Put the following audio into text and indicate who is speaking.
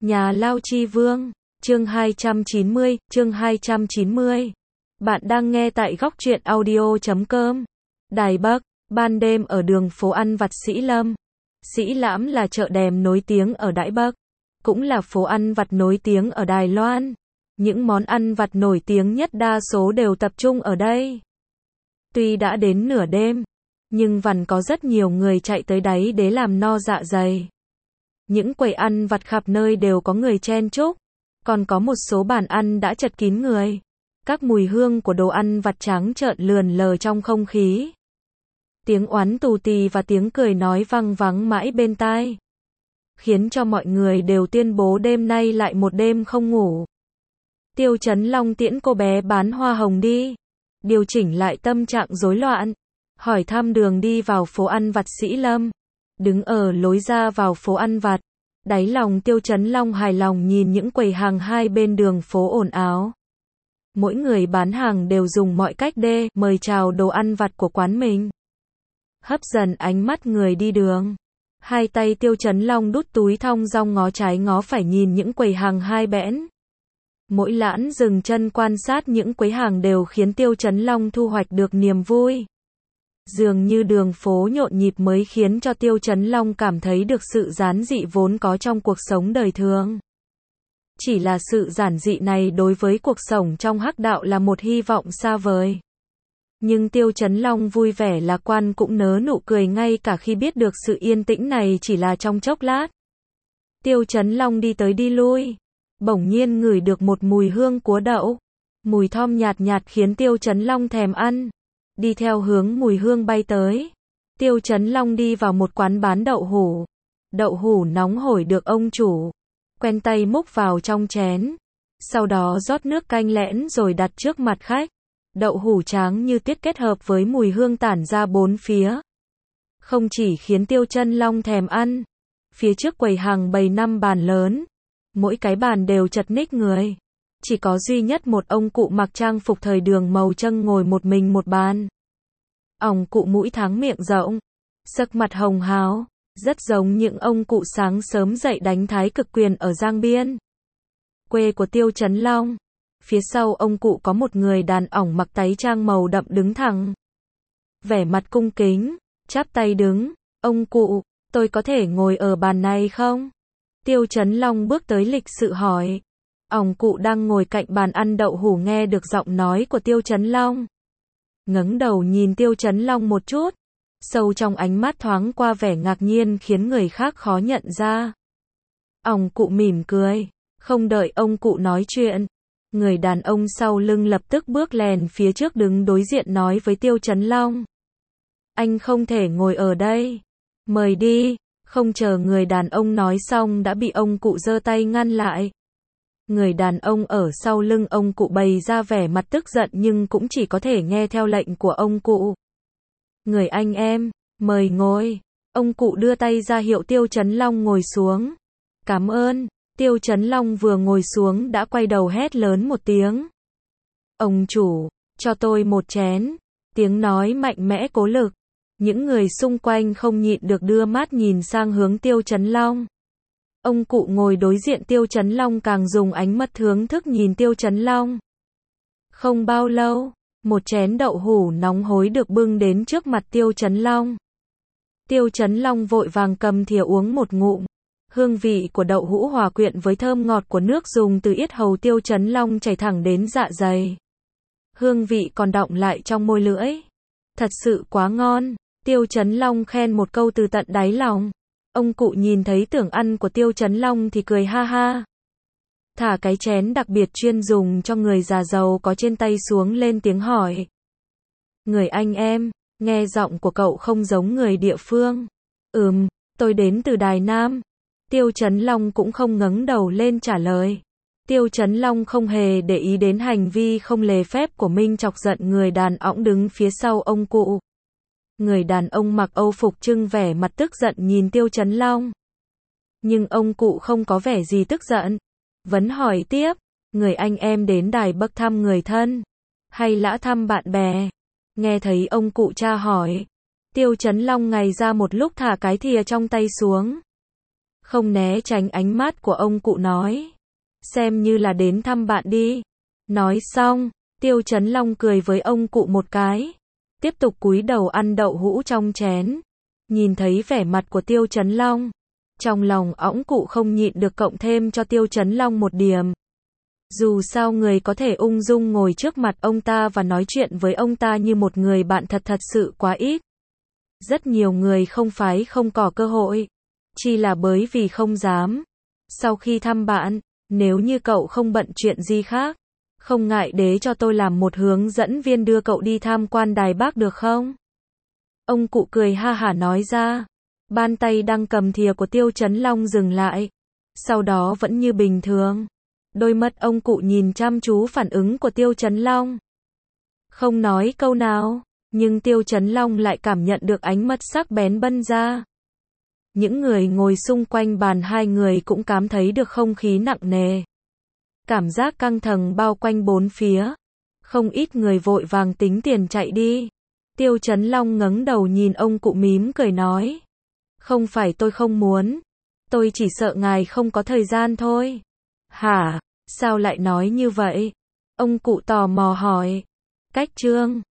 Speaker 1: Nhà Lao Chi Vương, chương 290, chương 290. Bạn đang nghe tại góc truyện audio.com. Đài Bắc, ban đêm ở đường phố ăn vặt Sĩ Lâm. Sĩ Lãm là chợ đêm nổi tiếng ở Đài Bắc, cũng là phố ăn vặt nổi tiếng ở Đài Loan. Những món ăn vặt nổi tiếng nhất đa số đều tập trung ở đây. Tuy đã đến nửa đêm, nhưng vẫn có rất nhiều người chạy tới đấy để làm no dạ dày. Những quầy ăn vặt khắp nơi đều có người chen chúc, còn có một số bàn ăn đã chật kín người. Các mùi hương của đồ ăn vặt trắng trợn lượn lờ trong không khí. Tiếng oán tù tì và tiếng cười nói vang vắng mãi bên tai, khiến cho mọi người đều tuyên bố đêm nay lại một đêm không ngủ. Tiêu Chấn Long tiễn cô bé bán hoa hồng đi, điều chỉnh lại tâm trạng rối loạn, hỏi thăm đường đi vào phố ăn vặt Sĩ Lâm. Đứng ở lối ra vào phố ăn vặt, đáy lòng Tiêu Chấn Long hài lòng nhìn những quầy hàng hai bên đường phố ồn ào. Mỗi người bán hàng đều dùng mọi cách để mời chào đồ ăn vặt của quán mình, hấp dẫn ánh mắt người đi đường. Hai tay Tiêu Chấn Long đút túi thong dong ngó trái ngó phải nhìn những quầy hàng hai bẽn. Mỗi lãn dừng chân quan sát những quầy hàng đều khiến Tiêu Chấn Long thu hoạch được niềm vui. Dường như đường phố nhộn nhịp mới khiến cho Tiêu Chấn Long cảm thấy được sự giản dị vốn có trong cuộc sống đời thường. Chỉ là sự giản dị này đối với cuộc sống trong hắc đạo là một hy vọng xa vời. Nhưng Tiêu Chấn Long vui vẻ lạc quan cũng nở nụ cười ngay cả khi biết được sự yên tĩnh này chỉ là trong chốc lát. Tiêu Chấn Long đi tới đi lui, bỗng nhiên ngửi được một mùi hương cua đậu. Mùi thơm nhạt nhạt khiến Tiêu Chấn Long thèm ăn. Đi theo hướng mùi hương bay tới, Tiêu Chấn Long đi vào một quán bán đậu hũ. Đậu hũ nóng hổi được ông chủ quen tay múc vào trong chén, sau đó rót nước canh lẽn rồi đặt trước mặt khách. Đậu hũ trắng như tuyết kết hợp với mùi hương tản ra bốn phía, không chỉ khiến Tiêu Chấn Long thèm ăn. Phía trước quầy hàng bày 5 bàn lớn, mỗi cái bàn đều chật ních người. Chỉ có duy nhất một ông cụ mặc trang phục thời đường màu trắng ngồi một mình một bàn. Ông cụ mũi thắng miệng rộng, sắc mặt hồng hào, rất giống những ông cụ sáng sớm dậy đánh thái cực quyền ở Giang Biên, quê của Tiêu Chấn Long. Phía sau ông cụ có một người đàn ông mặc váy trang màu đậm đứng thẳng, vẻ mặt cung kính, chắp tay đứng. Ông cụ, tôi có thể ngồi ở bàn này không? Tiêu Chấn Long bước tới lịch sự hỏi. Ông cụ đang ngồi cạnh bàn ăn đậu hũ nghe được giọng nói của Tiêu Chấn Long, ngẩng đầu nhìn Tiêu Chấn Long một chút, sâu trong ánh mắt thoáng qua vẻ ngạc nhiên khiến người khác khó nhận ra. Ông cụ mỉm cười, không đợi ông cụ nói chuyện, người đàn ông sau lưng lập tức bước lèn phía trước đứng đối diện nói với Tiêu Chấn Long. Anh không thể ngồi ở đây, mời đi. Không chờ người đàn ông nói xong đã bị ông cụ giơ tay ngăn lại. Người đàn ông ở sau lưng ông cụ bày ra vẻ mặt tức giận nhưng cũng chỉ có thể nghe theo lệnh của ông cụ. Người anh em, mời ngồi. Ông cụ đưa tay ra hiệu Tiêu Chấn Long ngồi xuống. Cảm ơn. Tiêu Chấn Long vừa ngồi xuống đã quay đầu hét lớn một tiếng. Ông chủ, cho tôi một chén. Tiếng nói mạnh mẽ cố lực. Những người xung quanh không nhịn được đưa mắt nhìn sang hướng Tiêu Chấn Long. Ông cụ ngồi đối diện Tiêu Chấn Long càng dùng ánh mắt thưởng thức nhìn Tiêu Chấn Long. Không bao lâu, một chén đậu hũ nóng hối được bưng đến trước mặt Tiêu Chấn Long. Tiêu Chấn Long vội vàng cầm thìa uống một ngụm. Hương vị của đậu hũ hòa quyện với thơm ngọt của nước dùng từ yết hầu Tiêu Chấn Long chảy thẳng đến dạ dày. Hương vị còn đọng lại trong môi lưỡi. Thật sự quá ngon. Tiêu Chấn Long khen một câu từ tận đáy lòng. Ông cụ nhìn thấy tưởng ăn của Tiêu Chấn Long thì cười ha ha. Thả cái chén đặc biệt chuyên dùng cho người già giàu có trên tay xuống lên tiếng hỏi. Người anh em, nghe giọng của cậu không giống người địa phương. Tôi đến từ Đài Nam. Tiêu Chấn Long cũng không ngẩng đầu lên trả lời. Tiêu Chấn Long không hề để ý đến hành vi không lễ phép của mình chọc giận người đàn ông đứng phía sau ông cụ. Người đàn ông mặc âu phục trưng vẻ mặt tức giận nhìn Tiêu Chấn Long. Nhưng ông cụ không có vẻ gì tức giận. Vẫn hỏi tiếp, người anh em đến Đài Bắc thăm người thân, hay lã thăm bạn bè? Nghe thấy ông cụ tra hỏi, Tiêu Chấn Long ngày ra một lúc thả cái thìa trong tay xuống. không né tránh ánh mắt của ông cụ nói. Xem như là đến thăm bạn đi. Nói xong, Tiêu Chấn Long cười với ông cụ một cái. Tiếp tục cúi đầu ăn đậu hũ trong chén. Nhìn thấy vẻ mặt của Tiêu Chấn Long. Trong lòng ẵng cụ không nhịn được cộng thêm cho Tiêu Chấn Long một điểm. Dù sao người có thể ung dung ngồi trước mặt ông ta và nói chuyện với ông ta như một người bạn thật sự quá ít. Rất nhiều người không phải không có cơ hội. Chỉ là bởi vì không dám. Sau khi thăm bạn, nếu như cậu không bận chuyện gì khác, không ngại để cho tôi làm một hướng dẫn viên đưa cậu đi tham quan Đài Bắc được không? Ông cụ cười ha hả nói ra. Bàn tay đang cầm thìa của Tiêu Chấn Long dừng lại. Sau đó vẫn như bình thường. Đôi mắt ông cụ nhìn chăm chú phản ứng của Tiêu Chấn Long. Không nói câu nào, nhưng Tiêu Chấn Long lại cảm nhận được ánh mắt sắc bén bân ra. Những người ngồi xung quanh bàn hai người cũng cảm thấy được không khí nặng nề. Cảm giác căng thẳng bao quanh bốn phía. Không ít người vội vàng tính tiền chạy đi. Tiêu Chấn Long ngẩng đầu nhìn ông cụ mím cười nói. Không phải tôi không muốn. Tôi chỉ sợ ngài không có thời gian thôi. Hả? Sao lại nói như vậy? Ông cụ tò mò hỏi. Cách chương